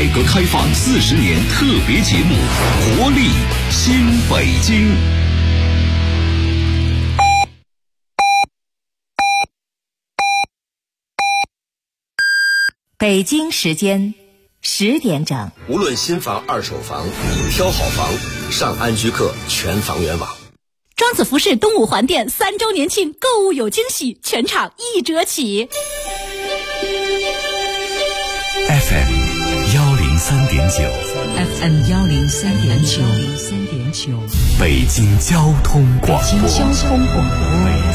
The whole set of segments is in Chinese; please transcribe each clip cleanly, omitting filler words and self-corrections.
革开放40年特别节目《活力新北京》。 北京时间10点整。 无论新房、二手房，挑好房，上安居客全房源网。 庄子服饰东五环店3周年庆，购物有惊喜，全场1折起。 FM 103.9 FM 103.9 北京交通广播。 北京交通广播。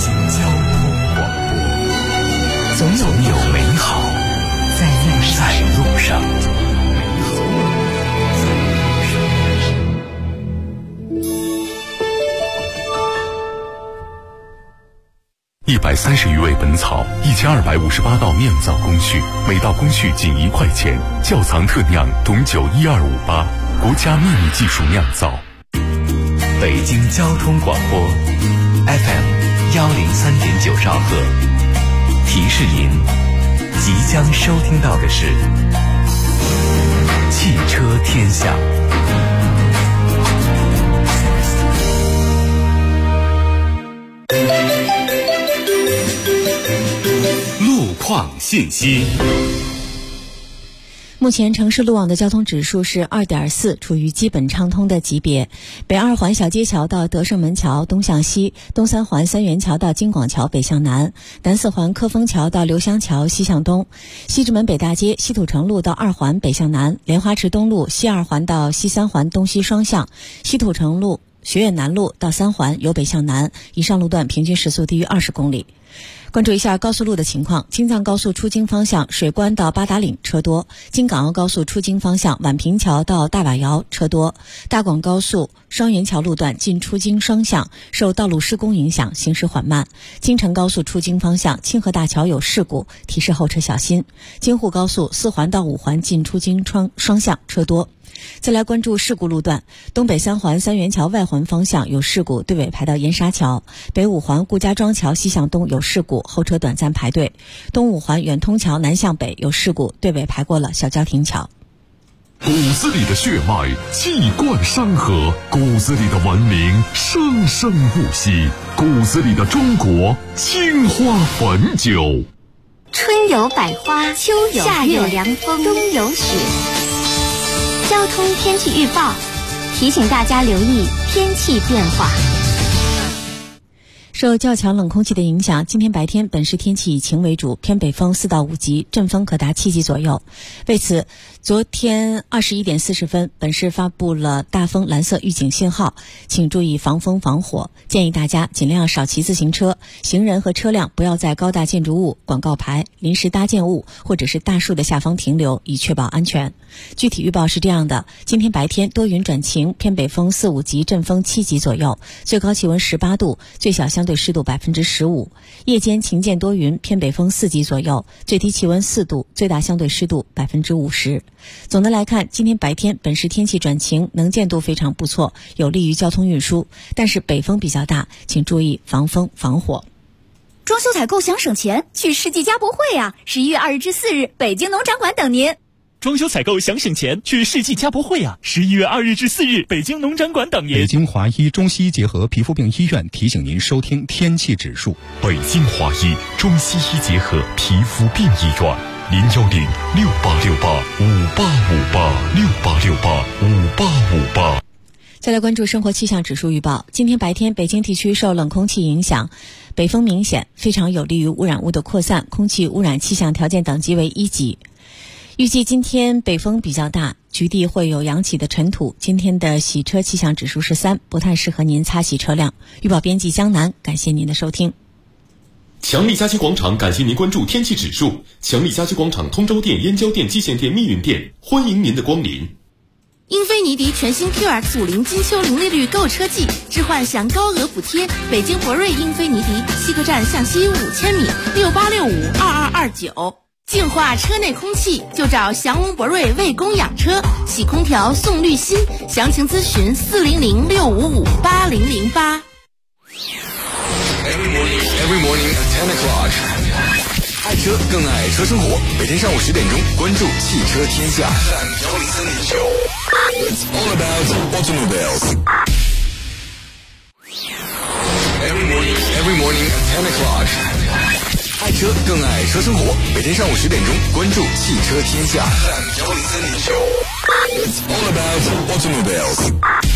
总有美好在路上。 130余味本草，1258道酿造工序，每道工序仅1块钱。窖藏特酿董酒12588，国家秘密技术酿造。 北京交通广播 FM 103.9兆赫。提示您，即将收听到的是汽车天下。 路况信息。 目前城市路网的交通指数是 2.4， 处于基本畅通的级别。北2环小街桥到德胜门桥东向西，东3环三元桥到京广桥北向南，南4环科丰桥到刘香桥西向东，西直门北大街西土城路到2环北向南，莲花池东路西2环到西3环东西双向，西土城路学院南路到3环由北向南，以上路段平均时速低于20公里。关注一下高速路的情况，京藏高速出京方向水关到八达岭车多，京港澳高速出京方向宛平桥到大瓦窑车多，大广高速双元桥路段进出京双向受道路施工影响行驶缓慢，京承高速出京方向清河大桥有事故，提示后车小心，京沪高速4环到5环进出京双向车多。再来关注事故路段，东北3环三元桥外环方向有事故，队尾排到盐沙桥，北5环顾家庄桥西向东有事故，后车短暂排队，东5环远通桥南向北有事故，队尾排过了小交亭桥。 骨子里的血脉气贯山河，骨子里的文明生生不息，骨子里的中国青花汾酒。 春有百花，秋有夏有凉风，冬有雪。交通天气预报提醒大家留意天气变化。 受较强冷空气的影响，今天白天本市天气以晴为主，偏北风4到5级，阵风可达7级左右。为此，昨天21点40分，本市发布了大风蓝色预警信号，请注意防风防火，建议大家尽量少骑自行车，行人和车辆不要在高大建筑物、广告牌、临时搭建物或者是大树的下方停留，以确保安全。具体预报是这样的：今天白天多云转晴，偏北风4、5级，阵风7级左右，最高气温18度，最小相对湿度15%。夜间晴间多云，偏北风4级左右，最低气温4度，最大相对湿度50%。总的来看，今天白天本市天气转晴，能见度非常不错，有利于交通运输，但是北风比较大，请注意防风防火。 装修采购想省钱，去世纪家博会呀！11月2日至4日，北京农展馆等您。 装修采购想省钱，去世纪家博会啊！11月2日至4日，北京农展馆等您。 北京华医中西医结合皮肤病医院提醒您收听天气指数。 北京华医中西医结合皮肤病医院，010-6868-5858，6868-5858。 再来关注生活气象指数预报，今天白天北京地区受冷空气影响，北风明显，非常有利于污染物的扩散，空气污染气象条件等级为1级。预计今天北风比较大，局地会有扬起的尘土，今天的洗车气象指数是3，不太适合您擦洗车辆。预报编辑江南，感谢您的收听。 强力家居广场感谢您关注天气指数。强力家居广场通州店、燕郊店、蓟县店、密云店，欢迎您的光临。 英菲尼迪全新 QX50金秋零利率购车季，置换享高额补贴。北京博瑞英菲尼迪西客站向西5000米，68652229。净化车内空气就找祥龙博瑞为供养车，洗空调送滤芯，详情咨询400-655-8008。 Every morning at 10 o'clock. 爱车更爱车生活，每天上午10点钟，关注汽车天下。It's all about automobiles. Every morning at 10 o'clock. 爱车更爱车生活，每天上午10点钟，关注汽车天下。It's all about automobiles.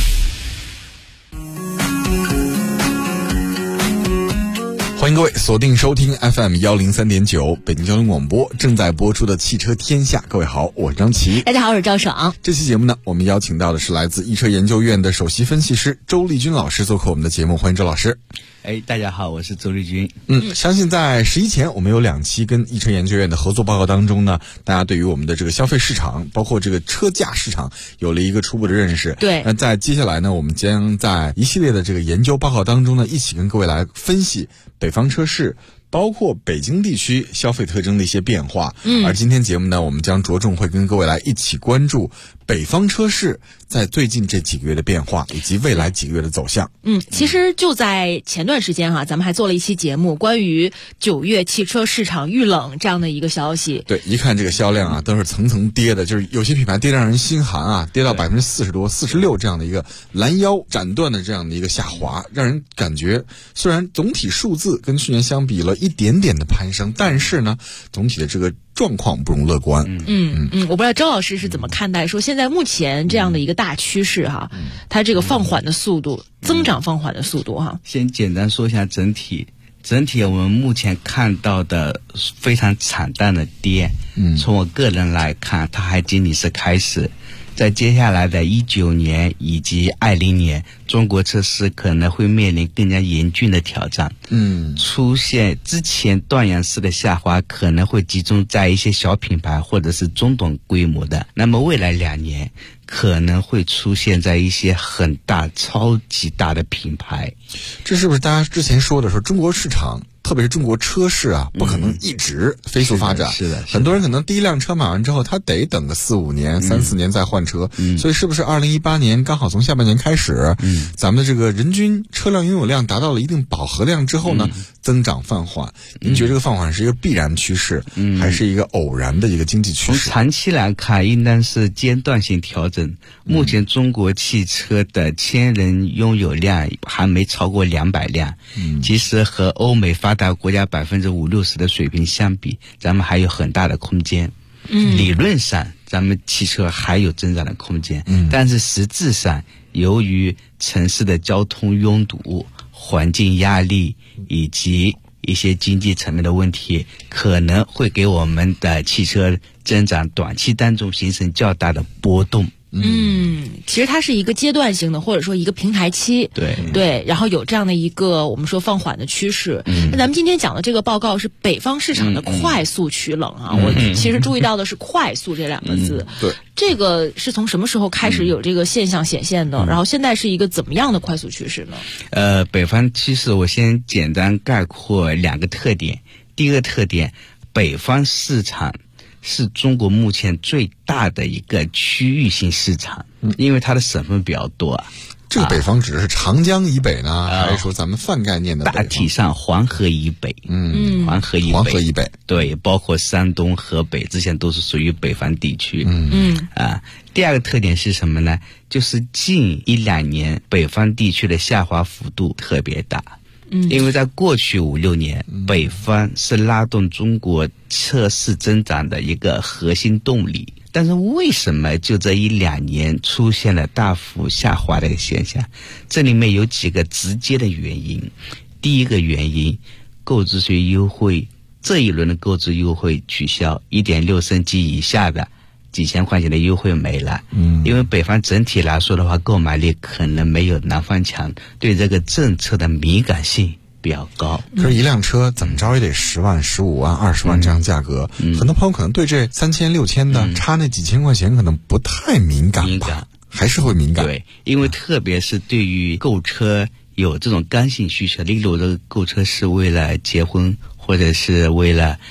欢迎各位锁定收听 FM 103.9北京交通广播正在播出的汽车天下。各位好，我是张琪。 大家好，我是赵爽。 这期节目呢，我们邀请到的是来自易车研究院的首席分析师周丽君老师做客我们的节目，欢迎周老师。 大家好，我是周丽君。 相信在11前我们有2期跟易车研究院的合作报告当中呢，大家对于我们的这个消费市场，包括这个车价市场有了一个初步的认识。 对。 那在接下来呢，我们将在一系列的这个研究报告当中呢，一起跟各位来分析北方车市包括北京地区消费特征的一些变化。而今天节目呢，我们将着重会跟各位来一起关注北方车市在最近这几个月的变化，以及未来几个月的走向。 其实就在前段时间咱们还做了一期节目，关于9月汽车市场遇冷这样的一个消息。 对，一看这个销量都是层层跌的，就是有些品牌跌让人心寒跌到40%多、46%这样的一个拦腰斩断的这样的一个下滑，让人感觉虽然总体数字跟去年相比了一点点的攀升，但是呢，总体的这个状况不容乐观。 我不知道周老师是怎么看待说现在目前这样的一个大趋势它这个放缓的速度，增长放缓的速度先简单说一下整体我们目前看到的非常惨淡的跌。从我个人来看，它还仅仅是开始。在接下来的19年以及20年，中国车市可能会面临更加严峻的挑战。出现之前断崖式的下滑可能会集中在一些小品牌或者是中等规模的，那么未来2年可能会出现在一些很大超级大的品牌。 这是不是大家之前说的说中国市场特别是中国车市不可能一直飞速发展。 是的， 很多人可能第一辆车买完之后，他得等个4-5年、3-4年再换车。所以是不是2018年刚好从下半年开始，咱们的这个人均车辆拥有量达到了一定饱和量之后呢，增长放缓？您觉得这个放缓是一个必然趋势，还是一个偶然的一个经济趋势？ 从长期来看，应当是阶段性调整。目前中国汽车的1000人拥有量还没超过200辆，其实和欧美发达国家50-60%的水平相比，咱们还有很大的空间。理论上咱们汽车还有增长的空间，但是实质上由于城市的交通拥堵、环境压力以及一些经济层面的问题，可能会给我们的汽车增长短期当中形成较大的波动。 其实它是一个阶段性的，或者说一个平台期。对，然后有这样的一个我们说放缓的趋势。那咱们今天讲的这个报告是北方市场的快速趋冷我其实注意到的是快速这2个字。 对， 这个是从什么时候开始有这个现象显现的？然后现在是一个怎么样的快速趋势呢？ 北方趋势我先简单概括2个特点。第一个特点，北方市场是中国目前最大的一个区域性市场，因为它的省份比较多。 这个北方指的是长江以北呢，还是说咱们泛概念的北方？ 大体上黄河以北。黄河以北。对，包括山东、河北，这些都是属于北方地区。第二个特点是什么呢？就是近1-2年北方地区的下滑幅度特别大。因为在过去5-6年，北方是拉动中国车市增长的一个核心动力。但是为什么就这1-2年出现了大幅下滑的一个现象？这里面有几个直接的原因。第一个原因，购置税优惠，这一轮的购置优惠取消，1.6升级以下的几千块钱的优惠没了。因为北方整体来说的话，购买力可能没有南方强，对这个政策的敏感性比较高。 可是一辆车怎么着也得10万、15万、20万这样价格，很多朋友可能对这3000、6000的差那几千块钱可能不太敏感吧？还是会敏感。 对，因为特别是对于购车有这种刚性需求，例如这个购车是为了结婚，或者是为了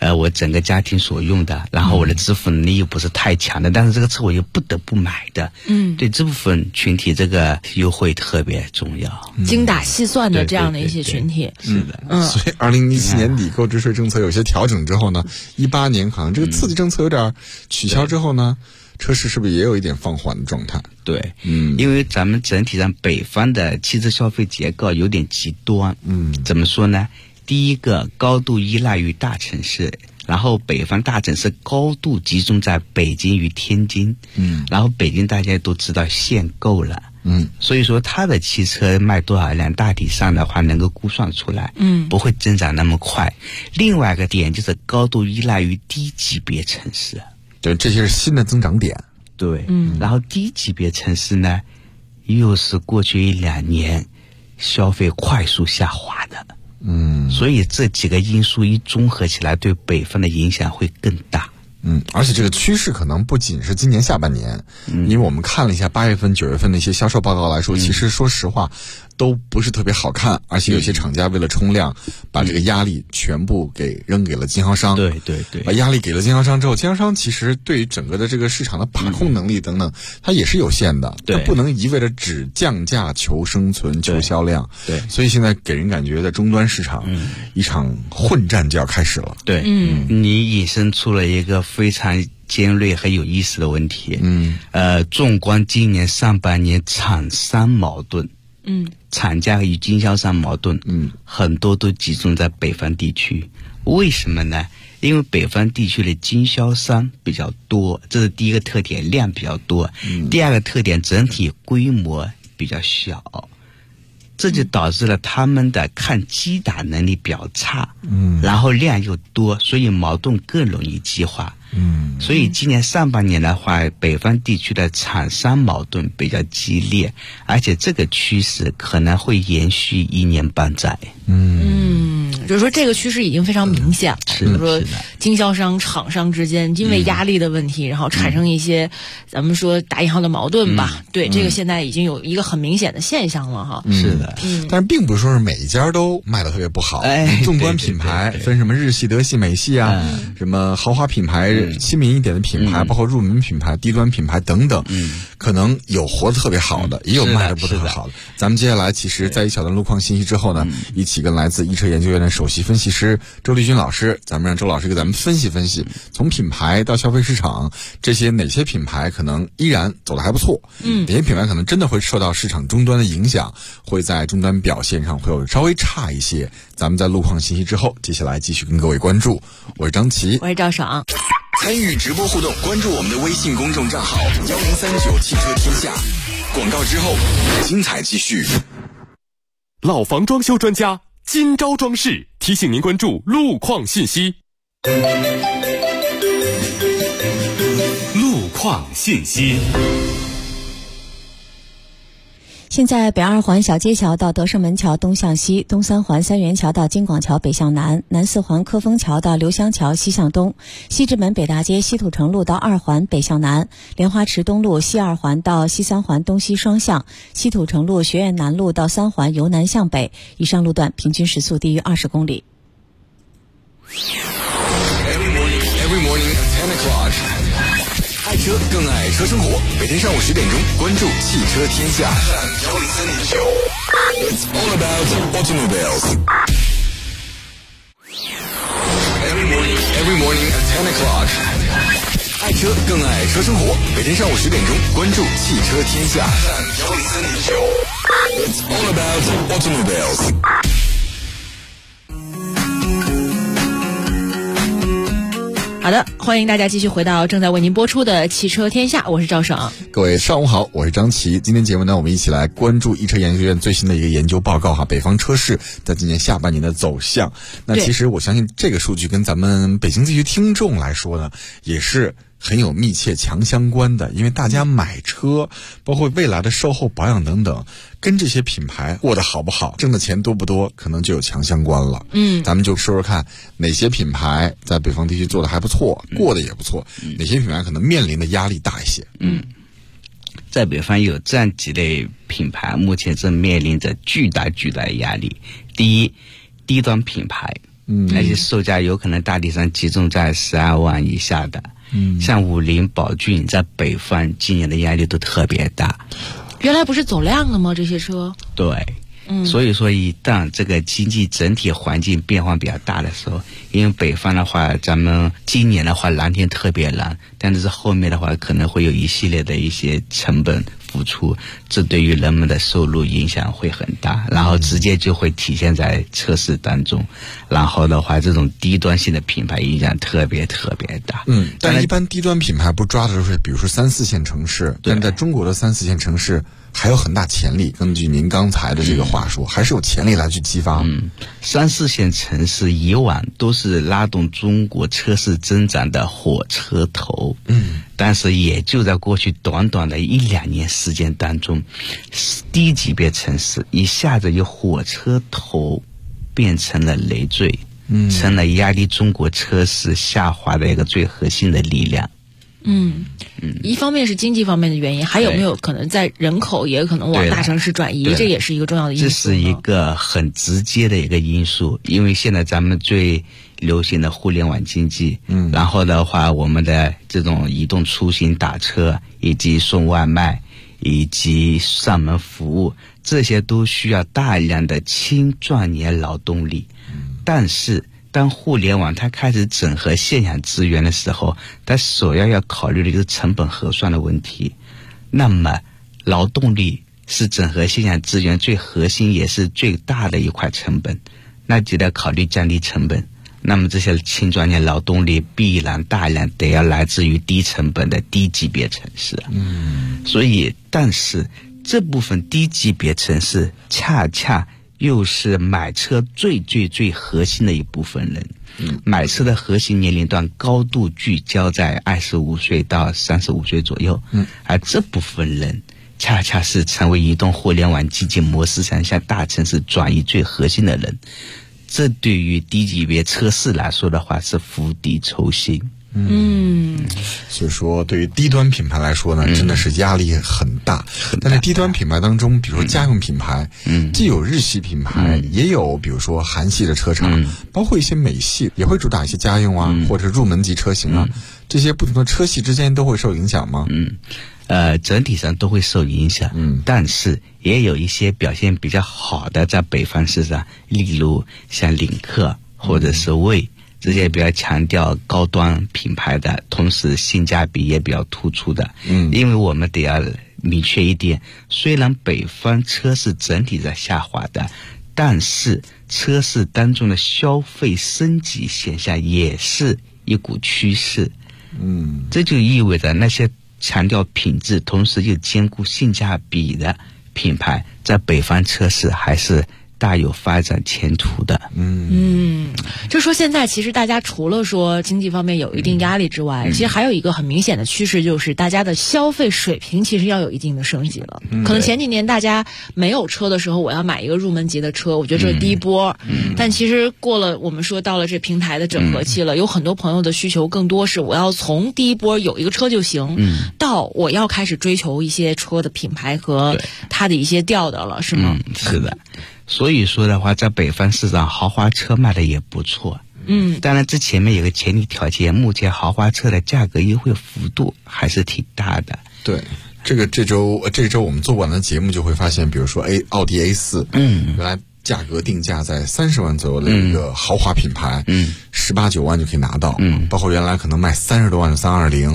我整个家庭所用的，然后我的支付能力又不是太强的，但是这个车我又不得不买的，对这部分群体这个优惠特别重要， 精打细算的这样的一些群体。 是的， 所以2017年底购置税政策有些调整之后呢，18年可能这个刺激政策有点取消之后呢，车市是不是也有一点放缓的状态？ 对，因为咱们整体上北方的汽车消费结构有点极端，怎么说呢？第一个，高度依赖于大城市，然后北方大城市高度集中在北京与天津，然后北京大家都知道限购了，所以说它的汽车卖多少辆，大体上的话能够估算出来，不会增长那么快。另外一个点就是高度依赖于低级别城市， 对，这些是新的增长点。 对，然后低级别城市呢，又是过去1-2年消费快速下滑的，所以这几个因素一综合起来，对北方的影响会更大。 而且这个趋势可能不仅是今年下半年，因为我们看了一下8月份、9月份的一些销售报告来说，其实说实话都不是特别好看，而且有些厂家为了冲量，把这个压力全部给扔给了经销商。 对， 把压力给了经销商之后，经销商其实对于整个的这个市场的把控能力等等，它也是有限的，它不能一味的只降价求生存、求销量。 对， 所以现在给人感觉在终端市场，一场混战就要开始了。 对，你引申出了一个非常尖锐很有意思的问题。纵观今年上半年厂商矛盾，厂家与经销商矛盾，很多都集中在北方地区。为什么呢？因为北方地区的经销商比较多，这是第一个特点，量比较多。第二个特点，整体规模比较小，这就导致了他们的抗击打能力比较差，然后量又多，所以矛盾更容易激化。所以今年上半年的话，北方地区的厂商矛盾比较激烈，而且这个趋势可能会延续1年半载。 就是说这个趋势已经非常明显了，比如说经销商、厂商之间因为压力的问题，然后产生一些咱们说打引号的矛盾吧。对，这个现在已经有一个很明显的现象了哈。 是的， 但是并不是说是每一家都卖得特别不好。纵观品牌，分什么日系、德系、美系啊，什么豪华品牌、亲民一点的品牌，包括入门品牌、低端品牌等等，可能有活得特别好的，也有卖得不特别好的。咱们接下来其实在一小段路况信息之后呢，一起跟来自易车研究院的首席分析师周丽君老师，咱们让周老师给咱们分析分析，从品牌到消费市场，这些哪些品牌可能依然走得还不错，哪些品牌可能真的会受到市场终端的影响，会在终端表现上会有稍微差一些。咱们在路况信息之后，接下来继续跟各位关注。我是张琪， 我是赵爽。 参与直播互动，关注我们的微信公众账号1039汽车天下。广告之后，精彩继续。 老房装修专家今朝装饰提醒您关注路况信息。路况信息。 现在北2环小街桥到德胜门桥东向西，东3环三元桥到京广桥北向南，南4环科丰桥到刘香桥西向东，西直门北大街西土城路到2环北向南，莲花池东路西2环到西3环东西双向，西土城路学院南路到3环由南向北，以上路段平均时速低于20公里。 Every morning at 10 o'clock。爱车更爱车生活，每天上午10点钟，关注汽车天下。It's all about automobiles. Every morning at 10 o'clock. 爱车更爱车生活，每天上午10点钟，关注汽车天下。It's all about automobiles. 好的，欢迎大家继续回到正在为您播出的汽车天下，我是赵爽。 各位上午好，我是张琪。今天节目呢，我们一起来关注易车研究院最新的一个研究报告哈，北方车市在今年下半年的走向。那其实我相信这个数据跟咱们北京地区听众来说呢，也是很有密切强相关的，因为大家买车，包括未来的售后保养等等，跟这些品牌过得好不好，挣的钱多不多，可能就有强相关了。咱们就说说看哪些品牌在北方地区做的还不错，过得也不错，哪些品牌可能面临的压力大一些。 在北方有这样几类品牌，目前正面临着巨大的压力。第一，低端品牌， 而且售价有可能大体上集中在12万以下的。像五菱宝骏在北方今年的压力都特别大。 原来不是走量的吗？这些车？ 对。所以说一旦这个经济整体环境变化比较大的时候，因为北方的话咱们今年的话蓝天特别蓝，但是后面的话可能会有一系列的一些成本付出，这对于人们的收入影响会很大，然后直接就会体现在车市当中，然后的话这种低端性的品牌影响特别大。 但一般低端品牌不抓的都是比如说3、4线城市，但在中国的3、4线城市还有很大潜力，根据您刚才的这个话说，还是有潜力来去激发。 3、4线城市以往都是拉动中国车市增长的火车头。但是也就在过去短短的1、2年时间当中，低级别城市一下子由火车头变成了累赘，成了压低中国车市下滑的一个最核心的力量。 一方面是经济方面的原因，还有没有可能在人口也可能往大城市转移？这也是一个重要的因素。 这是一个很直接的一个因素，因为现在咱们最流行的互联网经济，然后的话我们的这种移动出行打车以及送外卖以及上门服务，这些都需要大量的青壮年劳动力。但是当互联网它开始整合现有资源的时候，它首要考虑的就是成本核算的问题。那么劳动力是整合现有资源最核心也是最大的一块成本，那就得考虑降低成本。那么这些青壮年劳动力必然大量得要来自于低成本的低级别城市。所以但是这部分低级别城市恰恰又是买车最核心的一部分人。买车的核心年龄段高度聚焦在25岁到35岁左右。而这部分人恰恰是成为移动互联网经济模式上向大城市转移最核心的人。这对于低级别车市来说的话是釜底抽薪。 所以说对于低端品牌来说呢，真的是压力很大。但是低端品牌当中，比如说家用品牌，既有日系品牌，也有比如说韩系的车厂，包括一些美系也会主打一些家用啊，或者入门级车型啊，这些不同的车系之间都会受影响吗？ 整体上都会受影响。但是也有一些表现比较好的在北方市场，例如像领克或者是魏，这些比较强调高端品牌的，同时性价比也比较突出的。因为我们得要明确一点，虽然北方车市整体在下滑的，但是车市当中的消费升级现象也是一股趋势。这就意味着那些强调品质同时又兼顾性价比的品牌，在北方车市还是大有发展前途的。 就说现在其实大家除了说经济方面有一定压力之外，其实还有一个很明显的趋势，就是大家的消费水平其实要有一定的升级了。可能前几年大家没有车的时候，我要买一个入门级的车，我觉得这是第一波。但其实过了我们说到了这平台的整合期了，有很多朋友的需求更多是我要从第一波有一个车就行，到我要开始追求一些车的品牌和它的一些调的了，是吗？ 是的。所以说的话，在北方市场豪华车卖的也不错。当然这前面有个前提条件，目前豪华车的价格优惠幅度还是挺大的。 对，这周我们做完的节目就会发现，比如说奥迪 A4，原来价格定价在30万左右的一个豪华品牌，18、19万就可以拿到。包括原来可能卖30多万的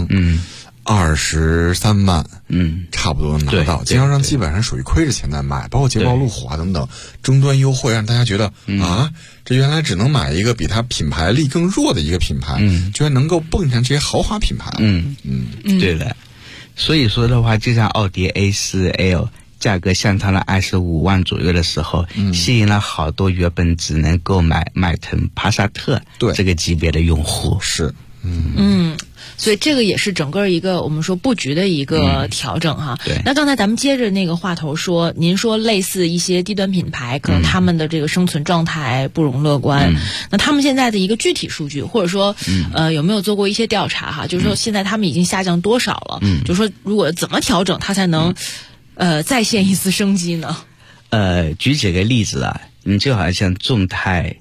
320，23万，差不多能拿到。经销商基本上属于亏着钱在卖，包括捷豹路虎啊等等，终端优惠让大家觉得这原来只能买一个比它品牌力更弱的一个品牌，居然能够蹦上这些豪华品牌。 对的。所以说的话，就像奥迪 A4L 价格相差了25万左右的时候，吸引了好多原本只能购买迈腾、帕萨特这个级别的用户。 是。 所以这个也是整个一个我们说布局的一个调整哈。那刚才咱们接着那个话头说，您说类似一些低端品牌，可能他们的这个生存状态不容乐观。那他们现在的一个具体数据，或者说有没有做过一些调查哈？就是说现在他们已经下降多少了？就是说如果怎么调整，它才能再现一丝生机呢？ 举几个例子啊，你就好像众泰。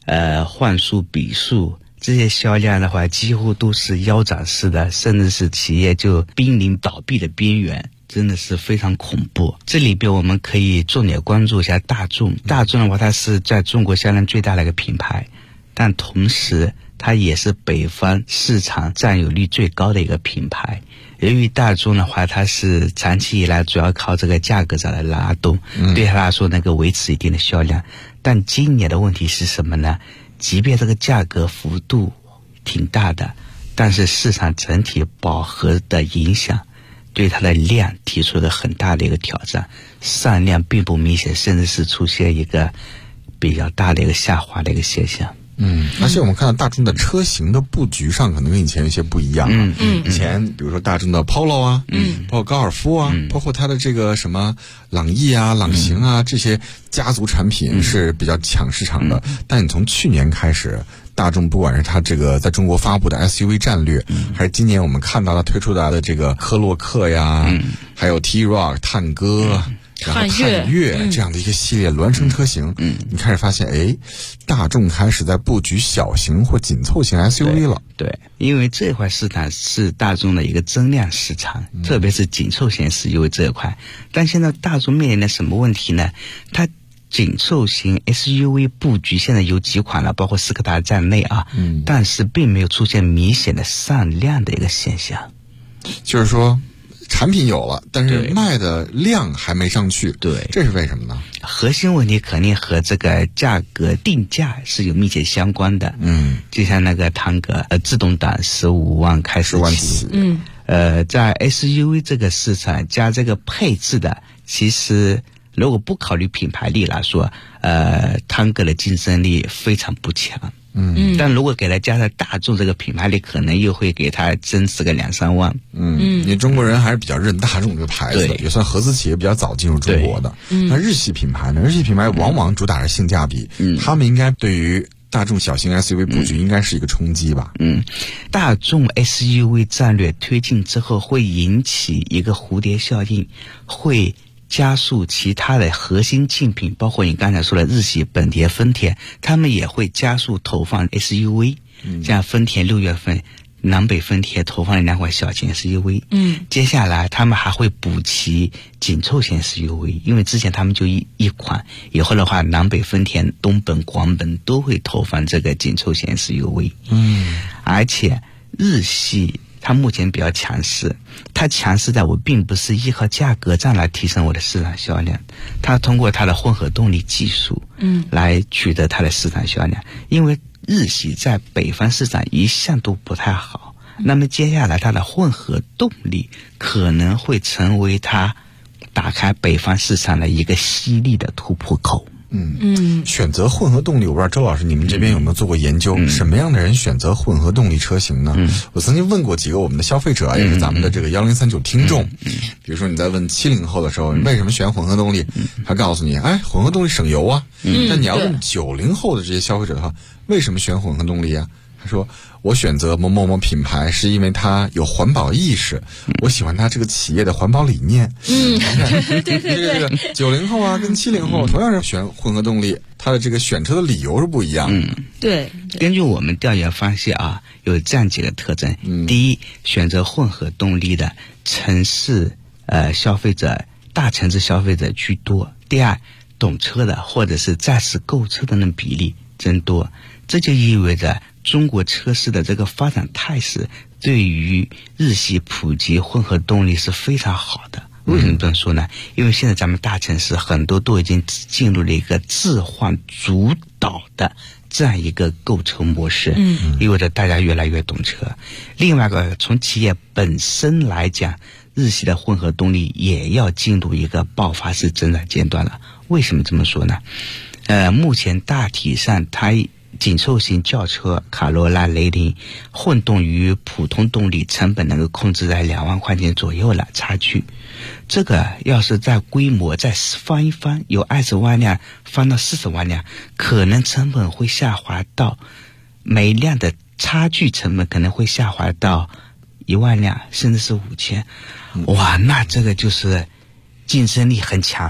换速、比速这些销量的话，几乎都是腰斩式的，甚至是企业就濒临倒闭的边缘。真的是非常恐怖。这里边我们可以重点关注一下大众。大众的话，它是在中国销量最大的一个品牌，但同时它也是北方市场占有率最高的一个品牌。由于大众的话，它是长期以来主要靠这个价格上来拉动，对它来说能够维持一定的销量。但今年的问题是什么呢？即便这个价格幅度挺大的，但是市场整体饱和的影响对它的量提出了很大的一个挑战，上量并不明显，甚至是出现一个比较大的一个下滑的一个现象。 而且我们看到大众的车型的布局上可能跟以前有些不一样啊。以前比如说大众的 Polo 啊，包括高尔夫啊，包括它的这个什么朗逸啊、朗行啊，这些家族产品是比较抢市场的。但你从去年开始，大众不管是它这个在中国发布的 SUV 战略，还是今年我们看到它推出的这个科洛克呀，还有 T-Roc 探歌，然后探岳这样的一个系列孪生车型，你开始发现，大众开始在布局小型或紧凑型 SUV 了。 对，因为这块市场是大众的一个增量市场，特别是紧凑型 SUV 这一块。但现在大众面临的什么问题呢？它紧凑型 SUV 布局现在有几款了，包括斯柯达在内啊，但是并没有出现明显的上量的一个现象。 就是说产品有了，但是卖的量还没上去。 对， 这是为什么呢？ 核心问题肯定和这个价格定价是有密切相关的。就像那个探戈自动挡15万开始起。在 SUV 这个市场加这个配置的，其实如果不考虑品牌力来说，探戈的竞争力非常不强。但如果给它加上大众这个品牌力，可能又会给它增值个2-3万。 你中国人还是比较认大众这个牌子的，也算合资企业比较早进入中国的。那日系品牌呢？日系品牌往往主打是性价比，他们应该对于大众小型 SUV 布局应该是一个冲击吧。 大众 SUV 战略推进之后，会引起一个蝴蝶效应，会加速其他的核心竞品，包括你刚才说的日系、本田、丰田，他们也会加速投放 SUV。像丰田6月份南北丰田投放了2款小型 SUV。接下来他们还会补齐紧凑型 SUV， 因为之前他们就一款，以后的话南北丰田、东本、广本都会投放这个紧凑型 SUV。而且日系它目前比较强势，它强势在我并不是依靠价格战来提升我的市场销量，它通过它的混合动力技术来取得它的市场销量。因为日系在北方市场一向都不太好，那么接下来它的混合动力可能会成为它打开北方市场的一个犀利的突破口。 选择混合动力，我不知道周老师你们这边有没有做过研究，什么样的人选择混合动力车型呢？我曾经问过几个我们的消费者，也是咱们的这个1039听众，比如说你在问70后的时候，为什么选混合动力，他告诉你，混合动力省油啊。但你要问90后的这些消费者的话，为什么选混合动力啊？他说我选择某某某品牌是因为它有环保意识，我喜欢它这个企业的环保理念。对，90后啊跟70后同样是选混合动力，它的这个选车的理由是不一样的。 对， 根据我们调研发现啊，有这样几个特征。第一，选择混合动力的城市消费者，大城市消费者居多。第二，懂车的或者是在市购车的那比例增多。这就意味着中国车市的这个发展态势对于日系普及混合动力是非常好的。为什么这么说呢？因为现在咱们大城市很多都已经进入了一个置换主导的这样一个购车模式，意味着大家越来越懂车。另外一个，从企业本身来讲，日系的混合动力也要进入一个爆发式增长阶段了。为什么这么说呢？目前大体上它紧凑型轿车卡罗拉、雷凌混动与普通动力成本能够控制在2万块钱左右了，差距。这个要是在规模再翻一翻，由20万辆翻到40万辆，可能成本会下滑到每辆的差距成本可能会下滑到1万辆，甚至是5000。哇，那这个就是竞争力很强了。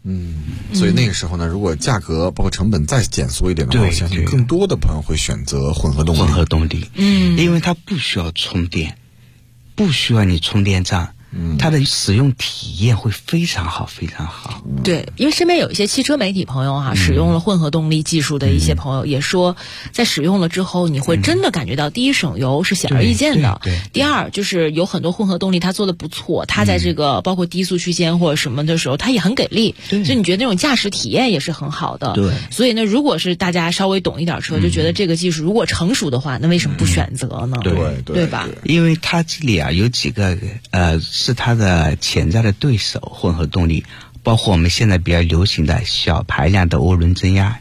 所以那个时候呢，如果价格包括成本再减缩一点的话，我相信更多的朋友会选择混合动力。 因为它不需要充电，不需要你充电站。它的使用体验会非常好，非常好。 对，因为身边有一些汽车媒体朋友使用了混合动力技术的一些朋友也说，在使用了之后，你会真的感觉到第一省油是显而易见的。第二就是有很多混合动力它做的不错，它在这个包括低速区间或者什么的时候，它也很给力，所以你觉得那种驾驶体验也是很好的。对，所以呢，如果是大家稍微懂一点车，就觉得这个技术如果成熟的话，那为什么不选择呢？对吧？ 因为它这里有几个是它的潜在的对手混合动力，包括我们现在比较流行的小排量的涡轮增压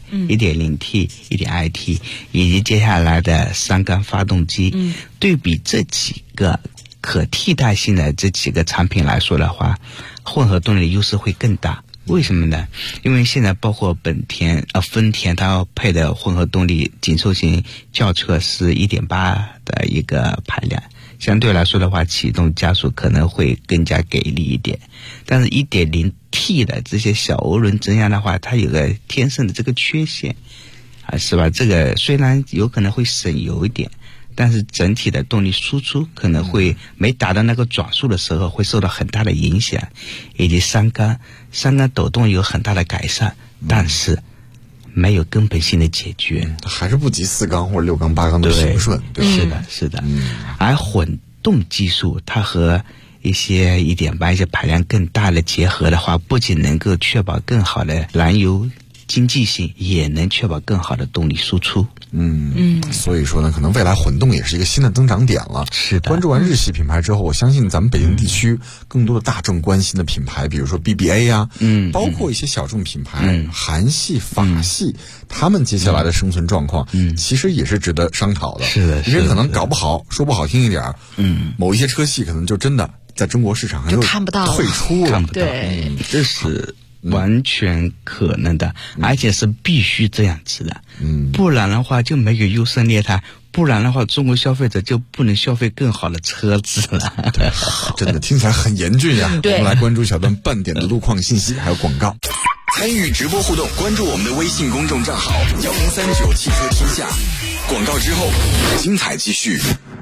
1.0T、1.2T， 以及接下来的3缸发动机。对比这几个可替代性的这几个产品来说的话，混合动力的优势会更大。为什么呢？因为现在包括丰田它要配的混合动力紧凑型轿车是 1.8 的一个排量，相对来说的话，启动加速可能会更加给力一点。但是 1.0T 的这些小涡轮增压的话，它有个天生的这个缺陷是吧？这个虽然有可能会省油一点，但是整体的动力输出可能会没达到那个转速的时候会受到很大的影响，以及三缸抖动有很大的改善，但是没有根本性的解决， 还是不及4缸或者6缸8缸的平顺。对， 是的。而混动技术它和一些1.8一些排量更大的结合的话，不仅能够确保更好的燃油经济性，也能确保更好的动力输出。 所以说呢，可能未来混动也是一个新的增长点了。 是的。 关注完日系品牌之后，我相信咱们北京地区更多的大众关心的品牌，比如说 BBA 呀，包括一些小众品牌，韩系、法系，他们接下来的生存状况，其实也是值得商讨的。 是的， 因为可能搞不好，说不好听一点，某一些车系可能就真的在中国市场上就看不到退出了。 对， 这是完全可能的，而且是必须这样子的。不然的话就没有优胜劣汰，不然的话中国消费者就不能消费更好的车子了。 对，真的听起来很严峻呀。我们来关注小段半点的路况信息还有广告。 参与直播互动，关注我们的微信公众账号1039汽车天下。广告之后，精彩继续。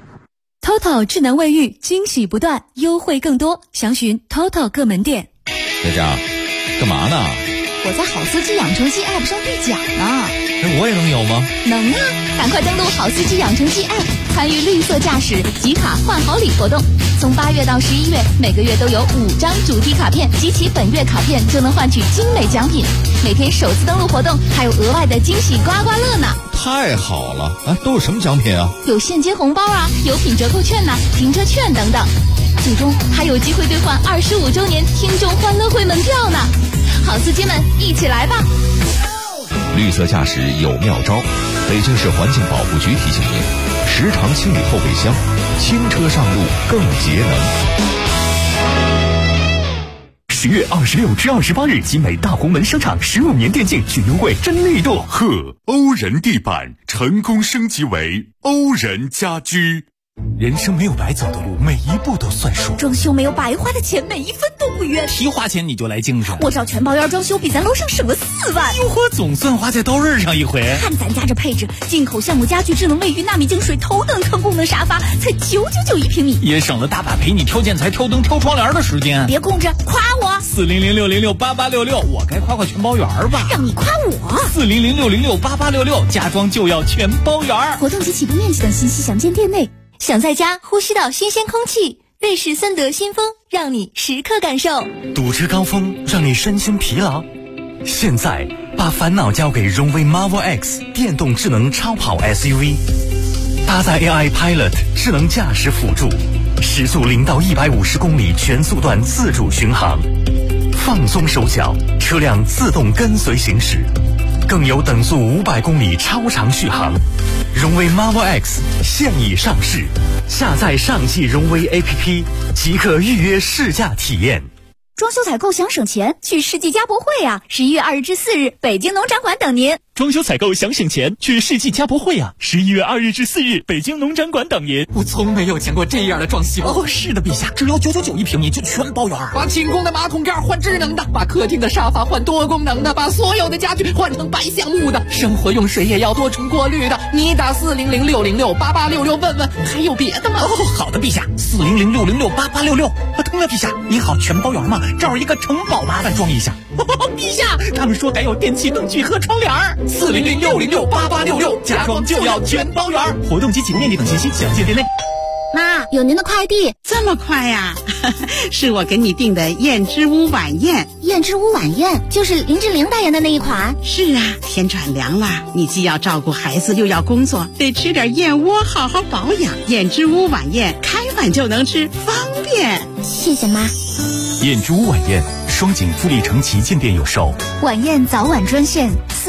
TOTO 智能卫浴，惊喜不断，优惠更多，详询 TOTO 各门店。 学长，干嘛呢？ 我在好司机养成记 App 上兑奖呢。 我也能有吗？ 能啊！赶快登录好司机养成记 App， 参与绿色驾驶集卡换好礼活动。从8月到11月，每个月都有5张主题卡片，集齐本月卡片就能换取精美奖品。每天首次登录活动还有额外的惊喜刮刮乐呢！ 太好了！都有什么奖品啊？ 有现金红包啊，有品折扣券呐，停车券等等。最终还有机会兑换25周年听众欢乐会门票呢！好司机们，一起来吧！ 绿色驾驶有妙招，北京市环境保护局提醒您：时常清理后备箱，轻车上路更节能。 10月26至28日，集美大红门商场15年电竞巨优惠真力度！ 欧人地板成功升级为欧人家居。 人生没有白走的路，每一步都算数。 装修没有白花的钱，每一分都不冤。 提花钱你就来精神， 我找全包院装修比咱楼上省了4万。 哟呵，总算花在刀刃上一回。 看咱家这配置，进口橡木家具、智能卫浴、纳米净水、头等舱功能沙发，才999一平米， 也省了大把陪你挑建材、挑灯、挑窗帘的时间。 别空着，夸我 ！40060688866，我该夸全包园吧？ 让你夸我 ！40060688866，家装就要全包园。 活动及起步面积等信息详见店内。想在家呼吸到新鲜空气，瑞士森德新风让你时刻感受。 堵车高峰让你身心疲劳，现在把烦恼交给荣威 Marvel X 电动智能超跑 SUV， 搭载 AI Pilot 智能驾驶辅助，时速0到150公里全速段自主巡航，放松手脚，车辆自动跟随行驶，更有等速500公里超长续航。荣威 Marvel X 现已上市，下载上汽荣威 APP 即可预约试驾体验。 装修采购想省钱，去世纪家博会啊！11月2日至4日，北京农展馆等您。 装修采购想省钱，去世纪家博会啊！11月2日至4日，北京农展馆等您。 我从没有见过这样的装修。 哦，是的，陛下，只要999一平米就全包圆。 把寝宫的马桶盖换智能的，把客厅的沙发换多功能的，把所有的家具换成白橡木的，生活用水也要多重过滤的。你打400-606-8866问问，还有别的吗？ 哦，好的，陛下，400-606-8866。通了，陛下，你好，全包圆吗？这儿一个城堡，麻烦装一下。陛下，他们说改有电器灯具和窗帘，400-606-8866，家装就要全包圆。活动及启动面积等信息详见店内。 妈，有您的快递。 这么快呀？是我给你订的燕之屋晚宴。 燕之屋晚宴就是林志玲代言的那一款。 是啊，天转凉了，你既要照顾孩子又要工作，得吃点燕窝好好保养。燕之屋晚宴开碗就能吃，方便。 谢谢妈。 燕之屋晚宴，双井富力城旗舰店有售。 晚宴早晚专线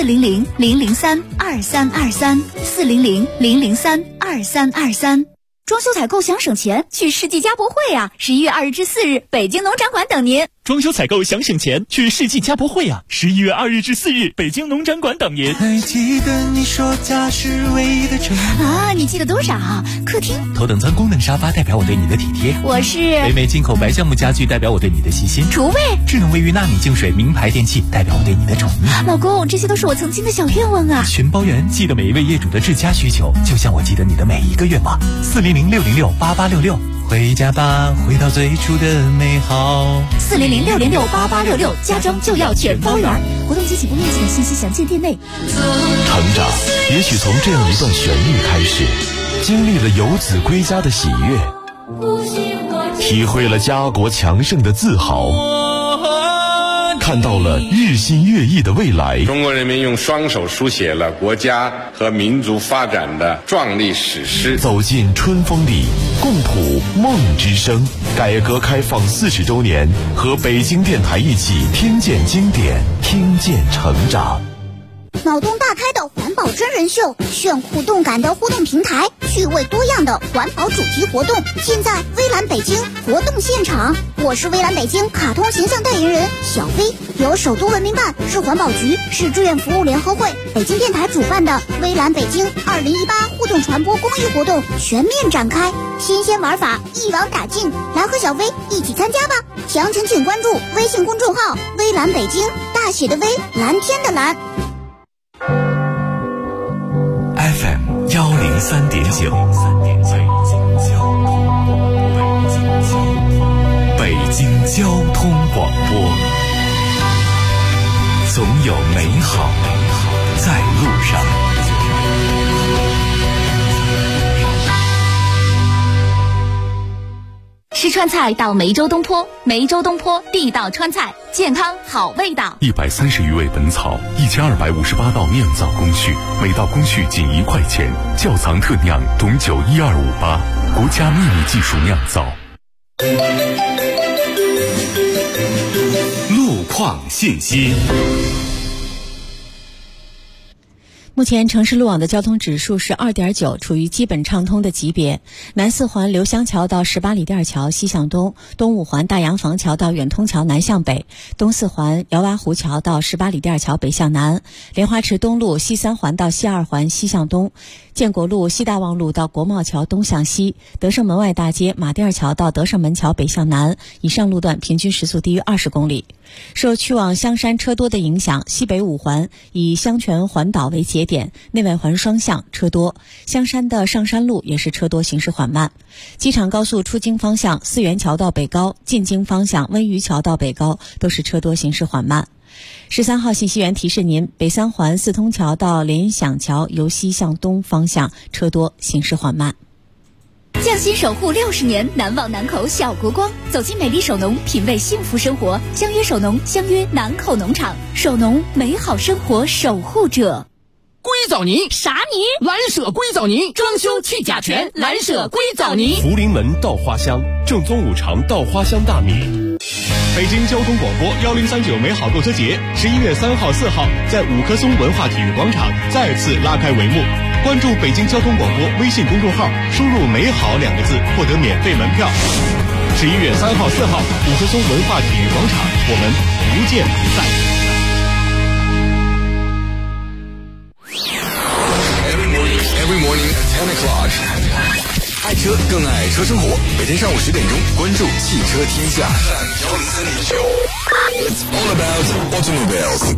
400-003-2323，400-003-2323。装修采购想省钱，去世纪家博会啊！11月2日至4日，北京农展馆等您。 装修采购想省钱，去世纪家博会啊！11月2日至4日，北京农展馆等您。 还记得你说家是唯一的城啊？你记得多少？客厅头等舱功能沙发代表我对你的体贴。 我是北美进口白橡木家具代表我对你的细心。 厨卫智能卫浴纳米净水名牌电器代表我对你的宠溺。 老公，这些都是我曾经的小愿望啊！ 全包圆，记得每一位业主的至佳需求，就像我记得你的每一个愿望。400-606-8866，回家吧，回到最初的美好。 400-606-8866，家装就要全包圆。活动及起步面积等信息详见店内。 成长也许从这样一段旋律开始，经历了游子归家的喜悦，体会了家国强盛的自豪，看到了日新月异的未来。 中国人民用双手书写了国家和民族发展的壮丽史诗。 走进春风里，共谱梦之声。改革开放40周年，和北京电台一起听见经典，听见成长。 脑洞大开的环保真人秀，炫酷动感的互动平台，趣味多样的环保主题活动，尽在微蓝北京活动现场。我是微蓝北京卡通形象代言人小飞，由首都文明办、市环保局、市志愿服务联合会、北京电台主办的微蓝北京2018互动传播公益活动全面展开，新鲜玩法一网打尽，来和小飞一起参加吧！详情请关注微信公众号微蓝北京，大写的微，蓝天的蓝。 FM 103.9，北京交通广播，总有美好在路上。 吃川菜到梅州东坡，梅州东坡地道川菜，健康好味道。 130余味本草，1258道酿造工序，每道工序仅1块钱。窖藏特酿董酒12588，国家秘密技术酿造。 路况信息。 目前城市路网的交通指数是2.9，处于基本畅通的级别。南四环刘香桥到18里店桥西向东，东五环大洋房桥到远通桥南向北，东四环姚洼湖桥到18里店桥北向南，莲花池东路西三环到西二环西向东，建国路西大望路到国贸桥东向西，德胜门外大街马甸桥到德胜门桥北向南，以上路段平均时速低于20公里。受去往香山车多的影响，西北五环以香泉环岛为节点，内外环双向车多，香山的上山路也是车多，行驶缓慢。机场高速出京方向四元桥到北高，进京方向温榆桥到北高都是车多，行驶缓慢。13号信息源提示您，北三环四通桥到联想桥由西向东方向车多，行驶缓慢。 匠心守护60年，难忘南口小国光。走进美丽首农，品味幸福生活。相约首农，相约南口农场。首农，美好生活守护者。 硅藻泥啥泥？ 蓝舍硅藻泥，装修去甲醛，蓝舍硅藻泥。 福临门稻花香，正宗五常稻花香大米。北京交通广播1039美好购车节11月3号、4号在五棵松文化体育广场再次拉开帷幕。关注北京交通广播微信公众号，输入美好2个字获得免费门票。11月3号、4号五棵松文化体育广场，我们不见不散。 车更爱车生活，每天上午10点钟关注汽车天下。It's all about automobiles.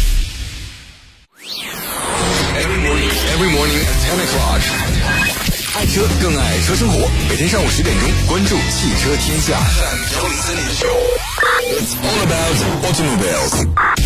Every morning at 10 o'clock. 爱车更爱车生活，每天上午10点钟关注汽车天下。It's all about automobiles.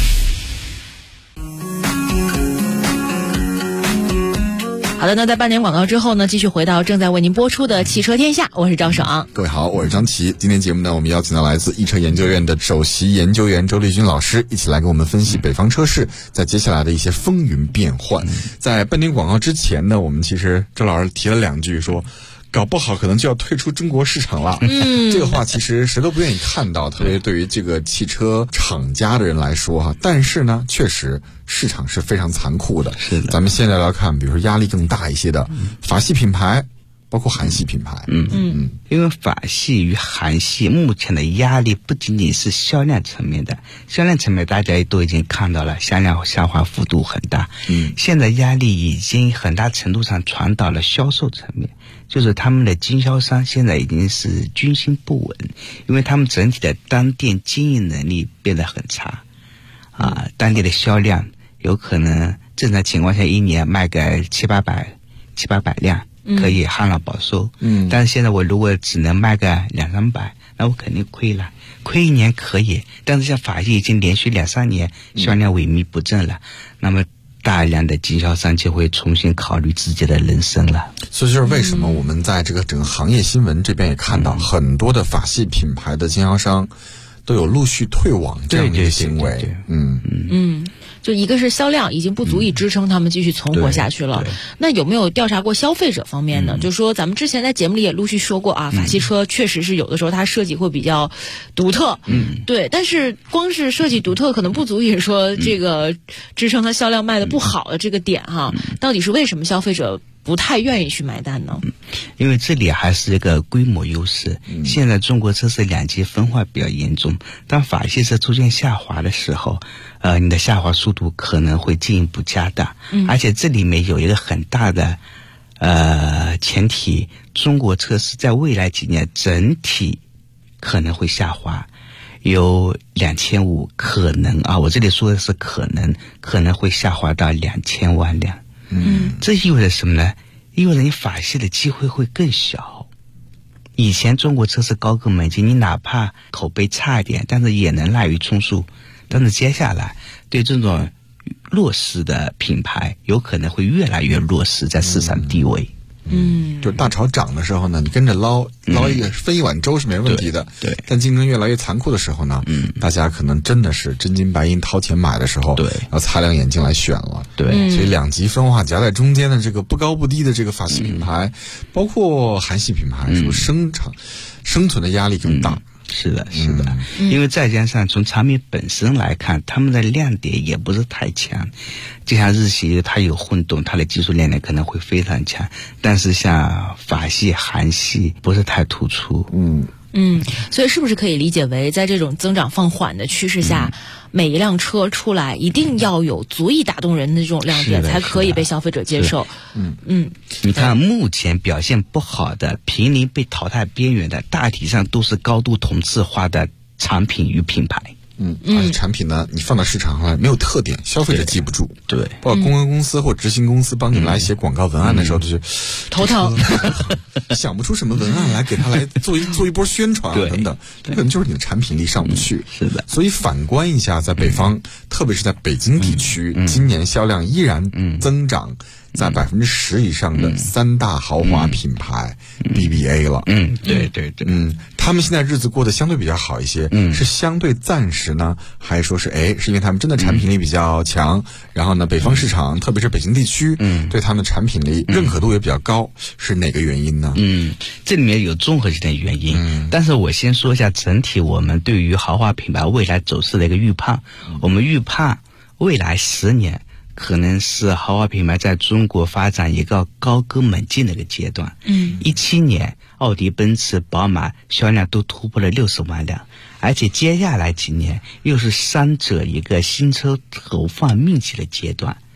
好的，那在半点广告之后呢，继续回到正在为您播出的汽车天下，我是赵爽。 各位好，我是张琪。今天节目呢，我们邀请到来自易车研究院的首席研究员周丽君老师，一起来跟我们分析北方车市在接下来的一些风云变幻。在半点广告之前呢，我们其实周老师提了2句说，搞不好可能就要退出中国市场了。这个话其实谁都不愿意看到，特别对于这个汽车厂家的人来说哈。但是呢，确实市场是非常残酷的。 是的， 咱们现在来看，比如说压力更大一些的法系品牌，包括韩系品牌。 因为法系与韩系目前的压力不仅仅是销量层面的，销量层面大家都已经看到了，销量下滑幅度很大。现在压力已经很大程度上传到了销售层面，就是他们的经销商现在已经是军心不稳，因为他们整体的单店经营能力变得很差。当地的销量有可能正常情况下一年卖个700-800辆，可以旱涝保收。但是现在我如果只能卖个200-300，那我肯定亏了。亏1年可以，但是像法系已经连续2-3年销量萎靡不振了，那么大量的经销商就会重新考虑自己的人生了。 所以就是为什么我们在这个整个行业新闻这边也看到很多的法系品牌的经销商都有陆续退网这样的一个行为。 就一个是销量已经不足以支撑他们继续存活下去了。那有没有调查过消费者方面呢？就是说咱们之前在节目里也陆续说过啊，法系车确实是有的时候它设计会比较独特。对，但是光是设计独特可能不足以说这个支撑它销量卖的不好的这个点哈。到底是为什么消费者不太愿意去买单呢？ 因为这里还是一个规模优势。现在中国车市2极分化比较严重，当法系车出现下滑的时候，你的下滑速度可能会进一步加大。而且这里面有一个很大的前提，中国车市在未来几年整体可能会下滑，有2500可能我这里说的是可能会下滑到2000万辆。这意味着什么呢？意味着你法系的机会会更小。以前中国车市高歌猛进，你哪怕口碑差一点，但是也能滥竽充数。但是接下来对这种弱势的品牌有可能会越来越弱势在市场地位。 就是大潮涨的时候呢，你跟着捞一个分一碗粥是没问题的。 对， 但竞争越来越残酷的时候呢，大家可能真的是真金白银掏钱买的时候，要擦亮眼睛来选了。 对， 所以2极分化夹在中间的这个不高不低的这个法系品牌，包括韩系品牌，是不是生存的压力更大？ 是的，因为再加上从产品本身来看，他们的亮点也不是太强。就像日系，它有混动，它的技术亮点可能会非常强，但是像法系、韩系不是太突出。 所以是不是可以理解为，在这种增长放缓的趋势下，每一辆车出来一定要有足以打动人的这种亮点，才可以被消费者接受。 你看目前表现不好的、濒临被淘汰边缘的，大体上都是高度同质化的产品与品牌。 而且产品呢，你放到市场上来没有特点，消费者记不住。 对， 包括公关公司或执行公司帮你来写广告文案的时候，就是头疼， 想不出什么文案来给他来做一波宣传等等，这可能就是你的产品力上不去。 是的， 所以反观一下，在北方，特别是在北京地区，今年销量依然增长在10%以上的3大豪华品牌 BBA 了。 对， 他们现在日子过得相对比较好一些，是相对暂时呢，还说是是因为他们真的产品力比较强，然后呢，北方市场特别是北京地区，对他们的产品力认可度也比较高，是哪个原因呢？ 这里面有综合性的原因，但是我先说一下整体我们对于豪华品牌未来走势的一个预判。我们预判未来10年可能是豪华品牌在中国发展一个高歌猛进的一个阶段。17年奥迪、奔驰、宝马销量都突破了60万辆，而且接下来几年又是3者一个新车投放密集的阶段。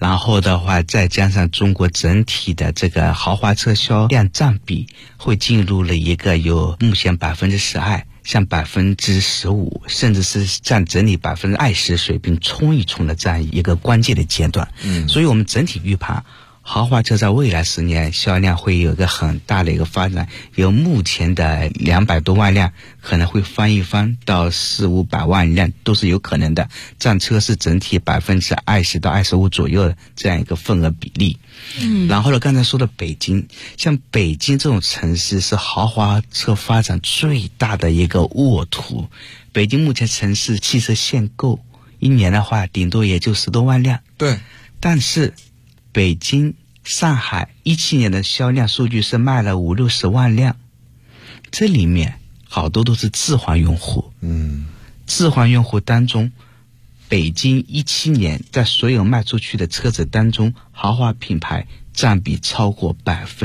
然后的话再加上中国整体的这个豪华车销量占比会进入了一个有目前12%，像15%，甚至是占整体20%水平冲一冲的这样一个关键的阶段。所以我们整体预判豪华车在未来10年销量会有一个很大的一个发展，由目前的200多万辆可能会翻一番到400-500万辆都是有可能的，占车市整体20%到25%左右的这样一个份额比例。然后呢，刚才说的北京，像北京这种城市是豪华车发展最大的一个沃土。北京目前城市汽车限购一年的话顶多也就10多万辆， 对， 但是北京、上海17年的销量数据是卖了50-60万辆，这里面好多都是置换用户。置换用户当中，北京17年在所有卖出去的车子当中，豪华品牌占比超过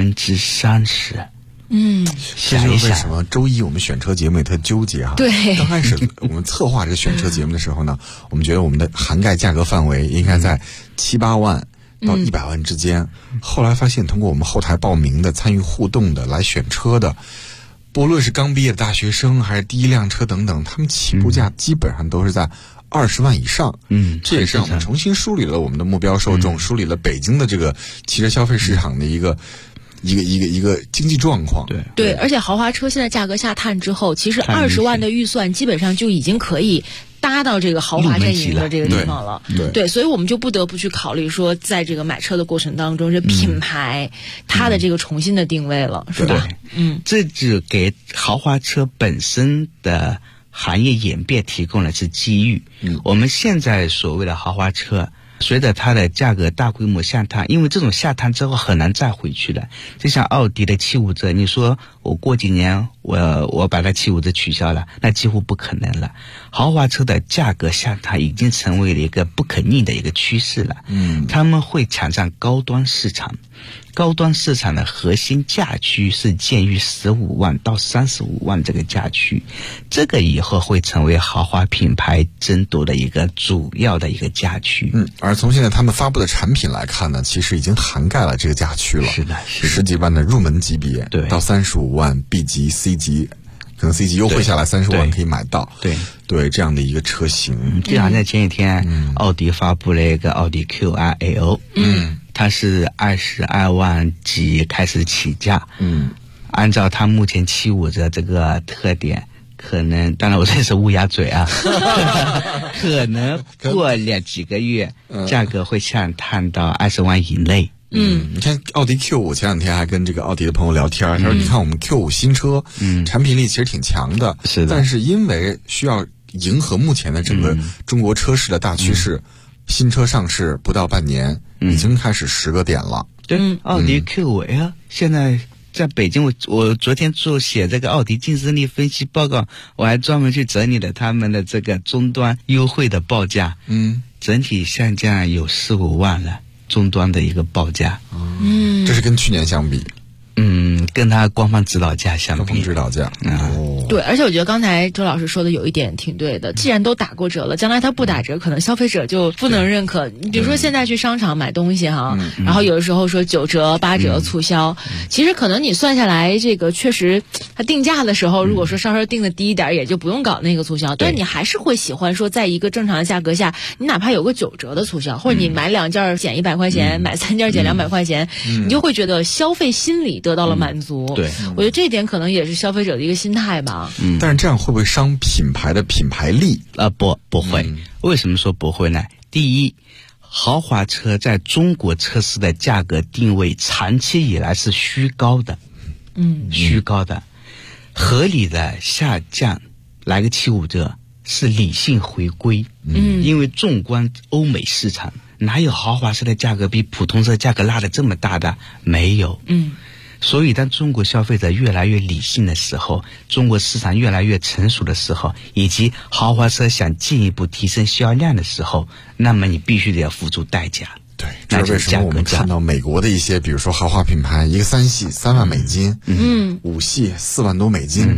30%。 这就是为什么周一我们选车节目也特纠结哈。 对， 刚开始我们策划这个选车节目的时候呢，我们觉得我们的涵盖价格范围应该在7-8万到100万之间。后来发现，通过我们后台报名的、参与互动的、来选车的，不论是刚毕业的大学生还是第一辆车等等，他们起步价基本上都是在20万以上。这也是让我们重新梳理了我们的目标受众，梳理了北京的这个汽车消费市场的一个经济状况。 对，而且豪华车现在价格下探之后，其实20万的预算基本上就已经可以搭到这个豪华阵营的这个地方了。对，所以我们就不得不去考虑说，在这个买车的过程当中，这品牌它的这个重新的定位了，是吧？ 这就给豪华车本身的行业演变提供了是机遇。我们现在所谓的豪华车，随着它的价格大规模下探，因为这种下探之后很难再回去了。就像奥迪的750，你说我过几年我把它750取消了，那几乎不可能了。豪华车的价格下探已经成为了一个不可逆的一个趋势了。他们会抢占高端市场，高端市场的核心价区是介于15万到35万这个价区，这个以后会成为豪华品牌争夺的一个主要的一个价区。 而从现在他们发布的产品来看呢，其实已经涵盖了这个价区了。 是的 ，10几万的入门级别，对，到35万 B 级、C 级，可能 C 级优惠下来30万可以买到。对，这样的一个车型。 就好像前几天奥迪发布了一个奥迪 Q2L，它是22万几开始起价。按照它目前750的这个特点，可能，当然我这是乌鸦嘴啊，可能过几个月，价格会下探到20万以内。 你看奥迪 Q5，前2天还跟这个奥迪的朋友聊天，他说你看我们 Q5 新车，产品力其实挺强的， 是的， 但是因为需要迎合目前的整个中国车市的大趋势，新车上市不到半年，已经开始10个点了。 对，奥迪 Q5L 现在在北京，我昨天写这个奥迪竞争力分析报告，我还专门去整理了他们的这个终端优惠的报价，整体下降有4-5万了，终端的一个报价。 这是跟去年相比。 跟它官方指导价相比。 官方指导价。 对，而且我觉得刚才周老师说的有一点挺对的，既然都打过折了，将来它不打折，可能消费者就不能认可。你比如说现在去商场买东西哈，然后有的时候说9折、8折促销，其实可能你算下来，这个确实它定价的时候，如果说稍稍定的低一点，也就不用搞那个促销。但是你还是会喜欢说，在一个正常的价格下，你哪怕有个9折的促销，或者你买2件减100块钱，买3件减200块钱，你就会觉得消费心理得到了满足。 对， 我觉得这一点可能也是消费者的一个心态吧。 但是这样会不会伤品牌的品牌力？ 不会。为什么说不会呢？第一，豪华车在中国车市的价格定位长期以来是虚高的，虚高的，合理的下降来个7-5折是理性回归。因为纵观欧美市场，哪有豪华车的价格比普通车价格拉得这么大的？没有。所以当中国消费者越来越理性的时候，中国市场越来越成熟的时候，以及豪华车想进一步提升销量的时候，那么你必须得要付出代价。 对，这是为什么我们看到美国的一些，比如说豪华品牌，一个3系3万美金，5系4万多美金，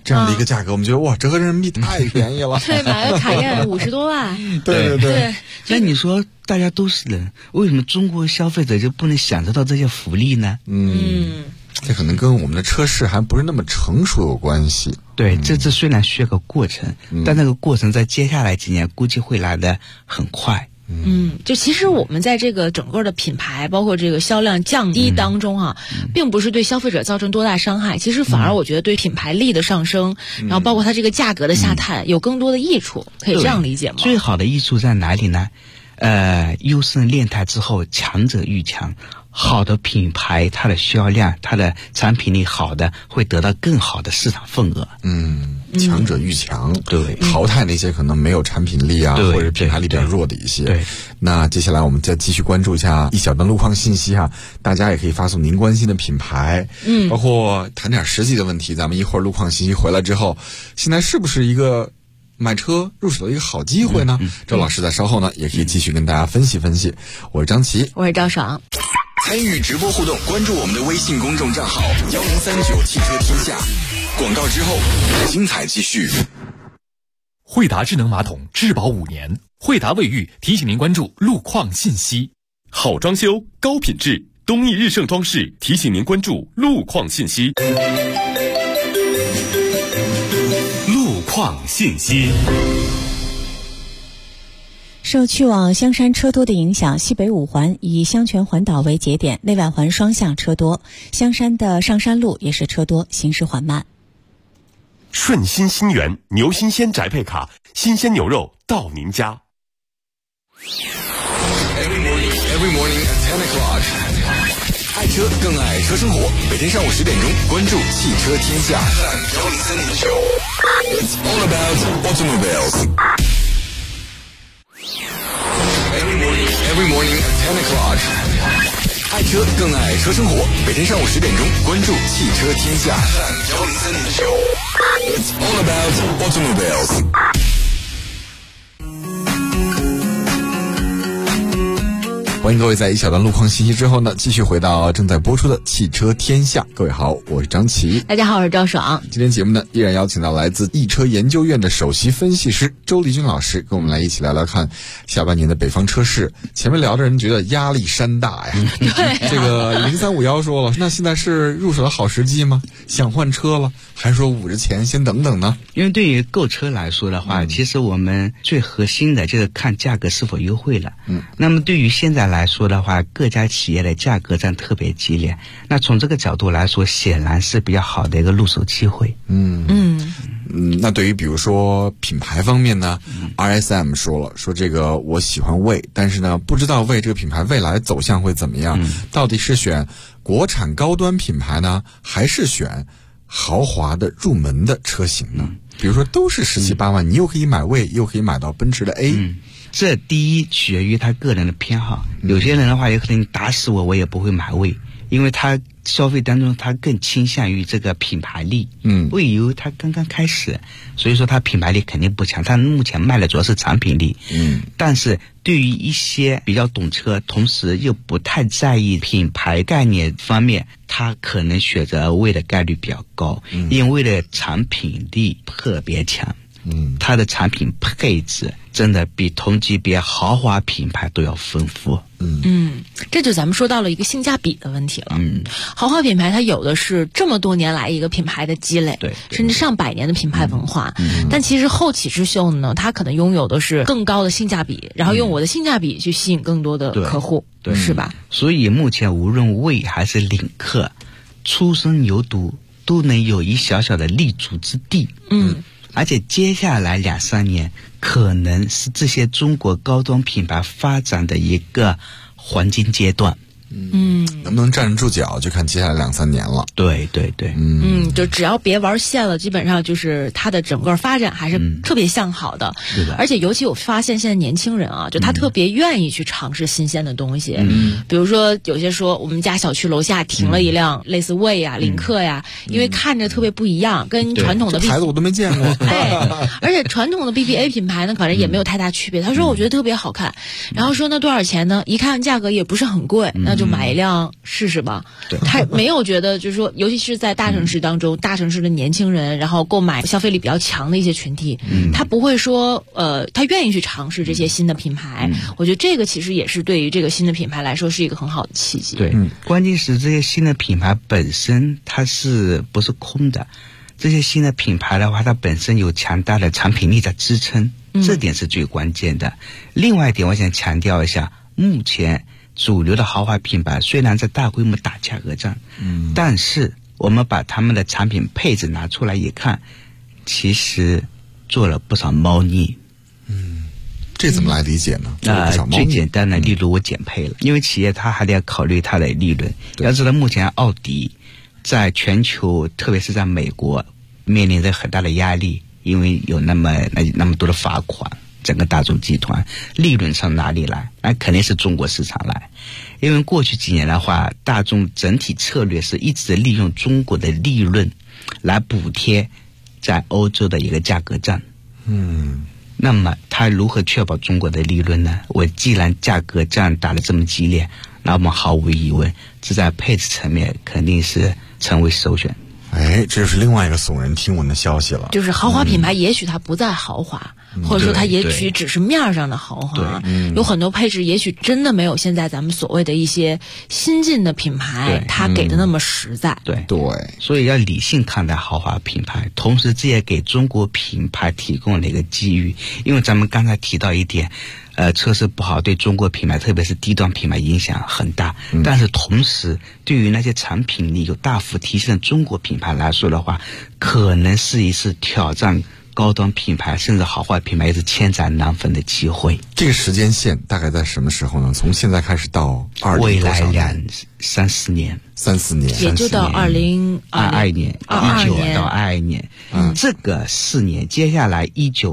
这样的一个价格，我们觉得哇，折合人民币太便宜了。 对，买个卡宴50多万。 对。 那你说大家都是人，为什么中国消费者就不能享受到这些福利呢？ 这可能跟我们的车市还不是那么成熟有关系。 对，这虽然需要个过程，但那个过程在接下来几年估计会来得很快。 就其实我们在这个整个的品牌，包括这个销量降低当中并不是对消费者造成多大伤害，其实反而我觉得对品牌力的上升，然后包括它这个价格的下探，有更多的益处，可以这样理解吗？ 最好的益处在哪里呢？优胜劣汰之后，强者愈强。好的品牌，它的销量、它的产品力好的，会得到更好的市场份额。 强者愈强， 对， 淘汰那些可能没有产品力啊，或者品牌力比较弱的一些。 对， 那接下来我们再继续关注一下一小段路况信息大家也可以发送您关心的品牌，包括谈点实际的问题。咱们一会儿路况信息回来之后，现在是不是一个买车入手的一个好机会呢？周老师在稍后呢也可以继续跟大家分析分析。我是张琪， 我是赵爽。 参与直播互动，关注我们的微信公众账号1039汽车天下。广告之后，精彩继续。 惠达智能马桶质保5年，惠达卫浴提醒您关注路况信息。好装修，高品质，东益日盛装饰提醒您关注路况信息。路况信息。 受去往香山车多的影响，西北五环以香泉环岛为节点，内外环双向车多，香山的上山路也是车多，行驶缓慢。 顺心新源牛新鲜宅配卡，新鲜牛肉到您家。 Every morning at 10 o'clock. 爱车更爱车生活，每天上午10点钟，关注汽车天下。It's all about automobiles. Every morning at 10 o'clock. 爱车更爱车生活，每天上午10点钟，关注汽车天下。It's all about automobiles. 欢迎各位在一小段路况信息之后呢，继续回到正在播出的汽车天下。各位好，我是张琪。 大家好，我是赵爽。 今天节目呢，依然邀请到来自易车研究院的首席分析师周丽君老师，跟我们来一起聊聊看下半年的北方车市。前面聊的人觉得压力山大呀， 对这个0351说了，那现在是入手的好时机吗？想换车了，还是说捂着钱先等等呢？ 因为对于购车来说的话，其实我们最核心的就是看价格是否优惠了。那么对于现在来说的话，各家企业的价格战特别激烈，那从这个角度来说，显然是比较好的一个入手机会。 那对于比如说品牌方面呢，RSM 说这个我喜欢魏，但是呢不知道魏这个品牌未来走向会怎么样，到底是选国产高端品牌呢，还是选豪华的入门的车型呢？比如说都是17、18万，你又可以买魏，又可以买到奔驰的 A。 这第一取决于他个人的偏好，有些人的话，有可能打死我也不会买魏，因为他消费当中他更倾向于这个品牌力。魏油他刚刚开始，所以说他品牌力肯定不强，他目前卖的主要是产品力。但是对于一些比较懂车，同时又不太在意品牌概念方面，他可能选择魏的概率比较高，因为魏的产品力特别强。它的产品配置真的比同级别豪华品牌都要丰富。 这就咱们说到了一个性价比的问题了。豪华品牌它有的是这么多年来一个品牌的积累， 对， 甚至上百年的品牌文化。但其实后起之秀呢，它可能拥有的是更高的性价比，然后用我的性价比去吸引更多的客户， 对， 是吧？ 所以目前无论魏还是领克，初生牛犊都能有一小小的立足之地。而且接下来2-3年可能是这些中国高端品牌发展的一个黄金阶段。 能不能站得住脚，就看接下来2-3年了。 对， 就只要别玩线了，基本上就是它的整个发展还是特别向好的。 是的， 而且尤其我发现现在年轻人啊，就他特别愿意去尝试新鲜的东西。比如说有些说我们家小区楼下停了一辆类似魏呀、领克呀，因为看着特别不一样，跟传统的牌子我都没见过。 而且传统的 BBA 品牌呢，可能也没有太大区别。他说我觉得特别好看，然后说那多少钱呢？一看价格也不是很贵，那就买一辆试试吧。他没有觉得就是说，尤其是在大城市当中，大城市的年轻人，然后购买消费力比较强的一些群体，他不会说他愿意去尝试这些新的品牌。我觉得这个其实也是对于这个新的品牌来说是一个很好的契机。 对，关键是这些新的品牌本身它是不是空的？这些新的品牌的话，它本身有强大的产品力在支撑，这点是最关键的。另外一点，我想强调一下，目前主流的豪华品牌虽然在大规模打价格战，但是我们把他们的产品配置拿出来一看，其实做了不少猫腻。 这怎么来理解呢？ 最简单的，例如我减配了，因为企业它还得要考虑它的利润。要知道，目前奥迪在全球，特别是在美国，面临着很大的压力，因为有那么多的罚款。整个大众集团利润从哪里来？那肯定是中国市场来。因为过去几年的话，大众整体策略是一直利用中国的利润来补贴在欧洲的一个价格战。那么它如何确保中国的利润呢？我既然价格战打得这么激烈，那么毫无疑问，这在配置层面肯定是成为首选。 这就是另外一个耸人听闻的消息了。 就是豪华品牌，也许它不再豪华，或者说它也许只是面上的豪华。有很多配置，也许真的没有现在咱们所谓的一些新进的品牌它给的那么实在。 对，所以要理性看待豪华品牌，同时这也给中国品牌提供了一个机遇。因为咱们刚才提到一点，车市不好对中国品牌，特别是低端品牌影响很大。但是同时，对于那些产品力有大幅提升的中国品牌来说的话，可能是一次挑战高端品牌甚至豪华品牌也是千载难逢的机会。 这个时间线大概在什么时候呢？从现在开始到未来3-4年，3-4年， 也就到 2022年，19到22年。这个4年，接下来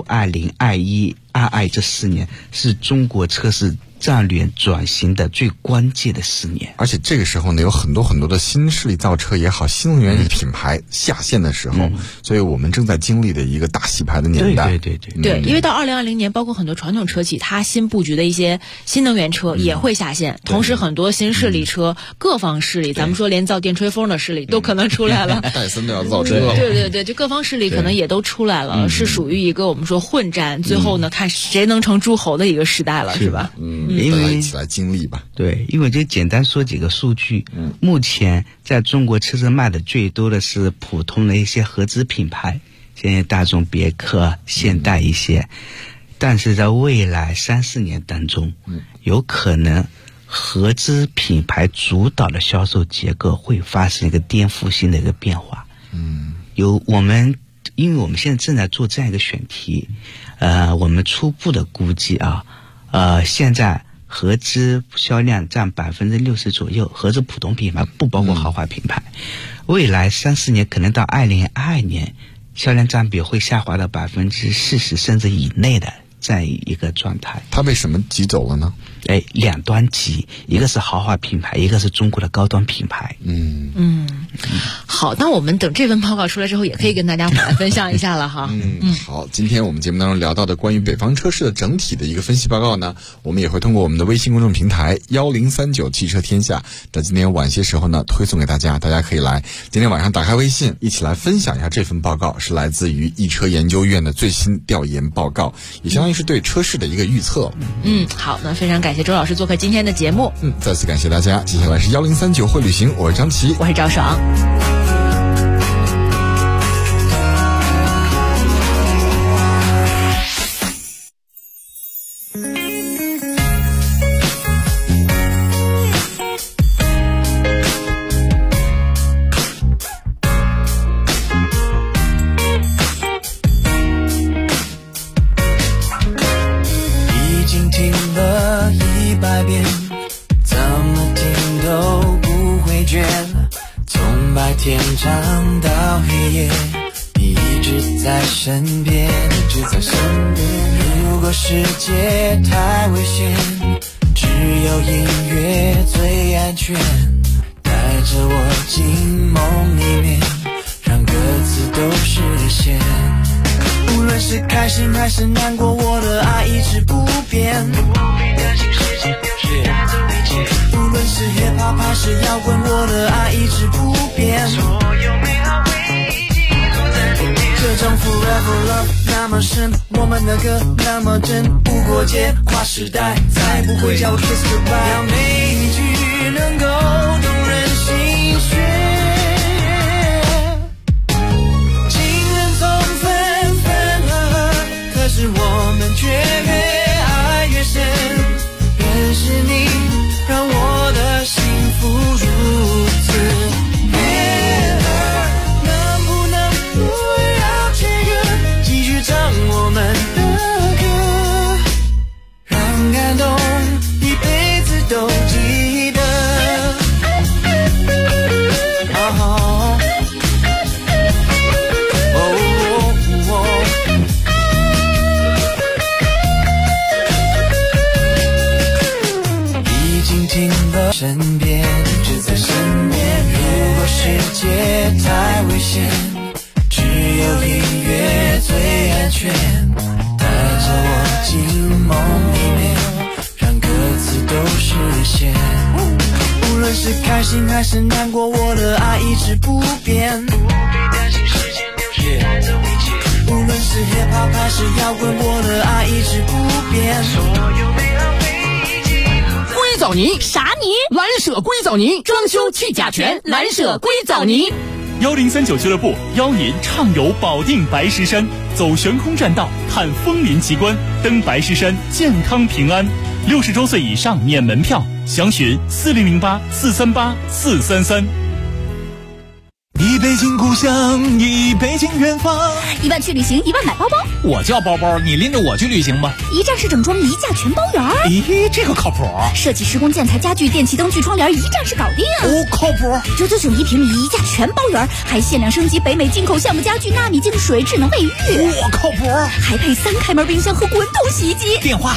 19、20、21、22这4年是中国车市战略转型的最关键的4年。 而且这个时候呢，有很多很多的新势力造车也好，新能源品牌下线的时候，所以我们正在经历的一个大洗牌的年代。 对，因为到2020年，包括很多传统车企，它新布局的一些新能源车也会下线，同时很多新势力车，各方势力，咱们说连造电吹风的势力都可能出来了。 戴森都要造车了。 对，就各方势力可能也都出来了，是属于一个我们说混战，最后呢看谁能成诸侯的一个时代了，是吧？ 大家一起来经历吧。 对，因为就简单说几个数据。目前在中国车子卖的最多的是普通的一些合资品牌，现在大众、别克、现代一些。但是在未来3-4年当中，有可能合资品牌主导的销售结构会发生一个颠覆性的一个变化。因为我们现在正在做这样一个选题，我们初步的估计现在合资销量占60%左右，合资普通品牌不包括豪华品牌。未来3-4年，可能到2022年，销量占比会下滑到40%甚至以内的这样一个状态。 它为什么急走了呢？ 两端急，一个是豪华品牌，一个是中国的高端品牌。 好，那我们等这份报告出来之后，也可以跟大家伙来分享一下了哈。 好，今天我们节目当中聊到的关于北方车市的整体的一个分析报告呢，我们也会通过我们的微信公众平台1039汽车天下，在今天晚些时候呢推送给大家，大家可以来今天晚上打开微信，一起来分享一下这份报告，是来自于易车研究院的最新调研报告，也相当于是对车市的一个预测。 好，那非常感谢周老师做客今天的节目。 再次感谢大家。接下来是1039会旅行，我是张琪， 我是赵爽。 已经听了100遍，怎么听都不会倦，从白天唱到黑夜，你一直在身边，如果世界太危险，只有音乐最安全，带着我进梦里面，让歌词都实现。无论是开心还是难过，我的爱一直不变，无论是 hiphop 还是摇滚，我的爱一直不变。所有美好回忆记录在里面。这种 forever love 那么深，我们的歌那么真，无国界跨时代，再不会叫 kiss goodbye。让每一句能够动人心弦。情人总分分合合，可是我们却越爱越深。认识你，让我的幸福如此悦耳。能不能不要这个，继续唱我们的歌，让感动一辈子都记得。已经近了身边，就在身边。如果世界太危险，只有音乐最安全。带着我进梦里面，让歌词都实现。无论是开心还是难过，我的爱一直不变。不必担心时间流逝带走一切。无论是 hiphop 还是摇滚，我的爱一直不变。所有美好回忆记录。 硅藻泥啥泥？ 蓝舍硅藻泥，装修去甲醛，蓝舍硅藻泥。 1039俱乐部邀您畅游保定白石山，走悬空栈道，看枫林奇观，登白石山，健康平安。60周岁以上免门票，详询4008-438-433。 一北京故乡，一北京远方。 1万去旅行，1万买包包。 我叫包包，你拎着我去旅行吧。 一站式整装，一价全包圆。 咦，这个靠谱。 设计、施工、建材、家具、电器、灯具、窗帘，一站式搞定。 哦，靠谱。 999一平米，一价全包圆，还限量升级北美进口橡木家具、纳米净水、智能卫浴。 我靠谱。 还配3开门冰箱和滚筒洗衣机。 电话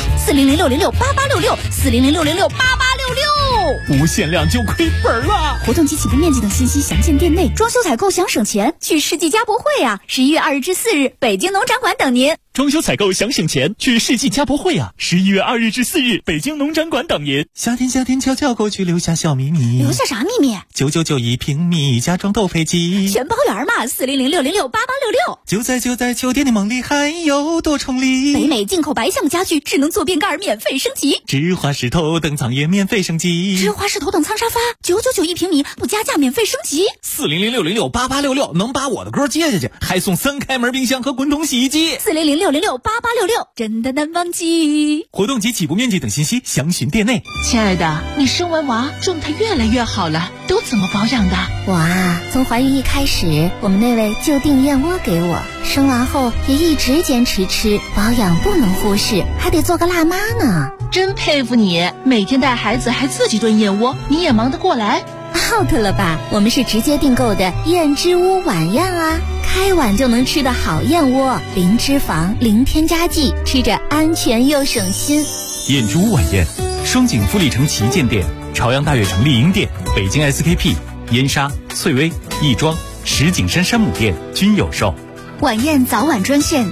：400-606-8866，400-606-8866。 不限量就亏本了。 活动及起步面积等信息详见店内。装修采购想省钱，去世纪家博会啊！11月2日至4日，北京农展馆等您。 装修采购想省钱，去世纪家博会啊！11月2日至4日，北京农展馆等您。 夏天悄悄过去，留下小秘密。 留下啥秘密 ？999一平米，家装斗飞机， 全包圆嘛！400-606-8866。 就在酒店的梦里，还有多重礼。 北美进口白橡木家具，智能坐便盖免费升级。 芝华士头等舱也免费升级。 芝华士头等舱沙发999一平米，不加价免费升级。 400-606-8866能把我的歌接下去，还送3开门冰箱和滚筒洗衣机。 400-606-8866，真的难忘记。 活动及起步面积等信息详询店内。 亲爱的，你生完娃状态越来越好了，都怎么保养的？ 我啊，从怀孕一开始，我们那位就订燕窝给我，生完后也一直坚持吃，保养不能忽视，还得做个辣妈呢。 真佩服你，每天带孩子还自己炖燕窝，你也忙得过来。 out 了吧？我们是直接订购的燕之屋晚宴啊，开碗就能吃的好燕窝，零脂肪，零添加剂，吃着安全又省心。 燕之屋晚宴，双井富力城旗舰店、朝阳大悦城丽婴店、北京 SKP、燕莎、翠微、亦庄、石景山山姆店均有售。 晚宴早晚专线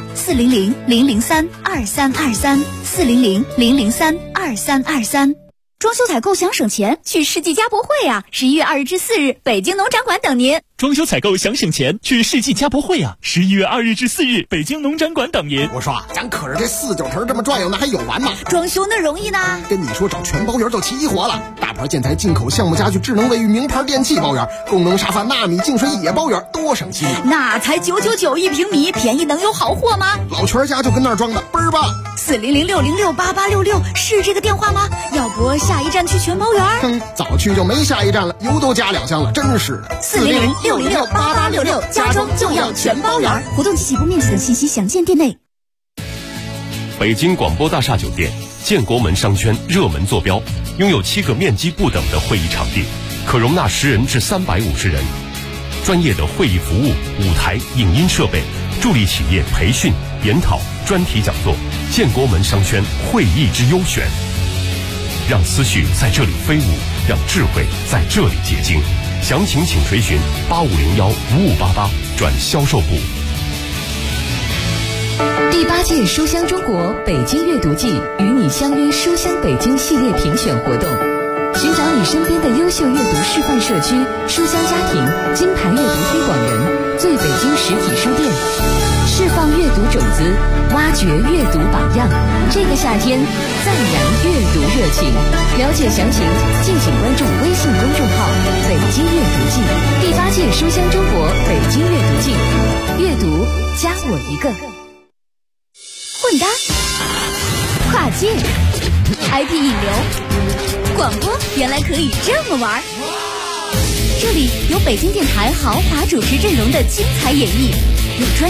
400-003-2323，400-003-2323。装修采购想省钱，去世纪家博会啊！11月2日至4日，北京农展馆等您。 装修采购想省钱，去世纪家博会啊！11月2日至4日，北京农展馆等您。 我说啊，咱可是这4、9成这么转悠，那还有完吗？ 装修那容易呢？ 跟你说，找全包圆就齐活了。大牌建材、进口项目家具、智能卫浴、名牌电器包圆，功能沙发、纳米净水也包圆，多省心啊！ 那才999一平米，便宜能有好货吗？ 老全家就跟那儿装的，倍儿棒。 400-606-8866是这个电话吗？要不下一站去全包圆？ 早去就没下一站了，油都加2箱了，真是的。 400-606-8866，家装就要全包圆。活动及起步面积等信息详见店内。 北京广播大厦酒店，建国门商圈热门坐标，拥有7个面积不等的会议场地，可容纳10人至350人。专业的会议服务、舞台、影音设备，助力企业培训、研讨、专题讲座。建国门商圈会议之优选，让思绪在这里飞舞，让智慧在这里结晶。详情请垂询8501-5588转销售部。 第8届书香中国北京阅读季与你相约书香北京系列评选活动，寻找你你身边的优秀阅读示范社区，书香家庭金牌阅读推广人，最北京实体书店，释放阅读种子，挖掘阅读榜样。这个夏天，赞扬阅读热情。了解详情，敬请关注微信公众号“北京阅读季”。第8届书香中国北京阅读季，阅读加我一个。 混搭、跨界、IP 引流，广播原来可以这么玩。这里有北京电台豪华主持阵容的精彩演绎，有专